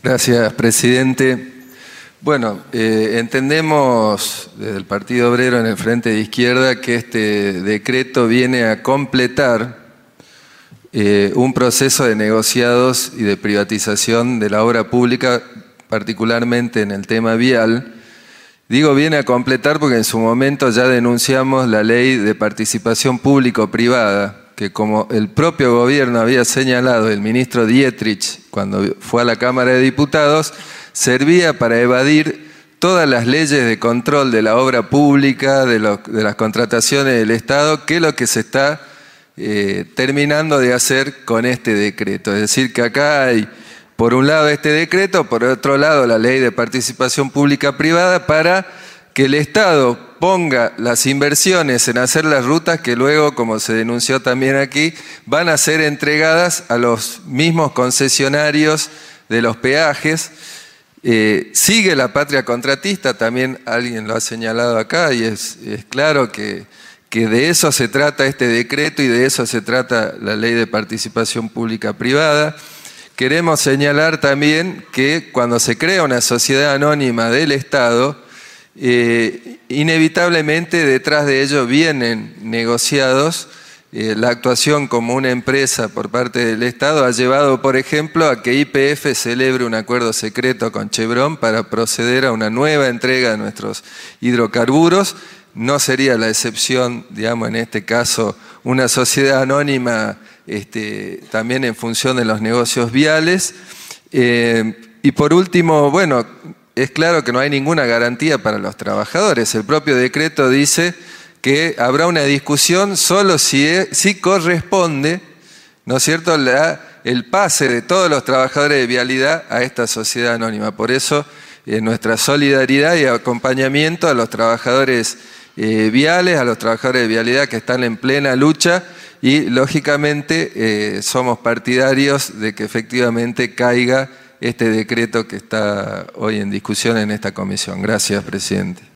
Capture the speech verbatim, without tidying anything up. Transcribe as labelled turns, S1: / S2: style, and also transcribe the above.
S1: Gracias, presidente. Bueno, eh, entendemos desde el Partido Obrero en el Frente de Izquierda que este decreto viene a completar eh, un proceso de negociados y de privatización de la obra pública, particularmente en el tema vial. Digo viene a completar porque en su momento ya denunciamos la ley de participación público-privada, que como el propio gobierno había señalado, el ministro Dietrich, cuando fue a la Cámara de Diputados, servía para evadir todas las leyes de control de la obra pública, de, lo, de las contrataciones del Estado, que es lo que se está eh, terminando de hacer con este decreto. Es decir, que acá hay, por un lado, este decreto, por otro lado, la ley de participación pública-privada, para que el Estado ponga las inversiones en hacer las rutas que luego, como se denunció también aquí, van a ser entregadas a los mismos concesionarios de los peajes. Eh, sigue la patria contratista, también alguien lo ha señalado acá, y es, es claro que, que de eso se trata este decreto y de eso se trata la ley de participación pública-privada. Queremos señalar también que cuando se crea una sociedad anónima del Estado, Eh, inevitablemente detrás de ello vienen negociados. Eh, la actuación como una empresa por parte del Estado ha llevado, por ejemplo, a que Y P F celebre un acuerdo secreto con Chevron para proceder a una nueva entrega de nuestros hidrocarburos. No sería la excepción, digamos, en este caso, una sociedad anónima este, también en función de los negocios viales. Eh, y por último, bueno, es claro que no hay ninguna garantía para los trabajadores. El propio decreto dice que habrá una discusión solo si, es, si corresponde, ¿no es cierto?, la, el pase de todos los trabajadores de vialidad a esta sociedad anónima. Por eso, eh, nuestra solidaridad y acompañamiento a los trabajadores eh, viales, a los trabajadores de vialidad que están en plena lucha, y lógicamente eh, somos partidarios de que efectivamente caiga este decreto que está hoy en discusión en esta comisión. Gracias, presidente.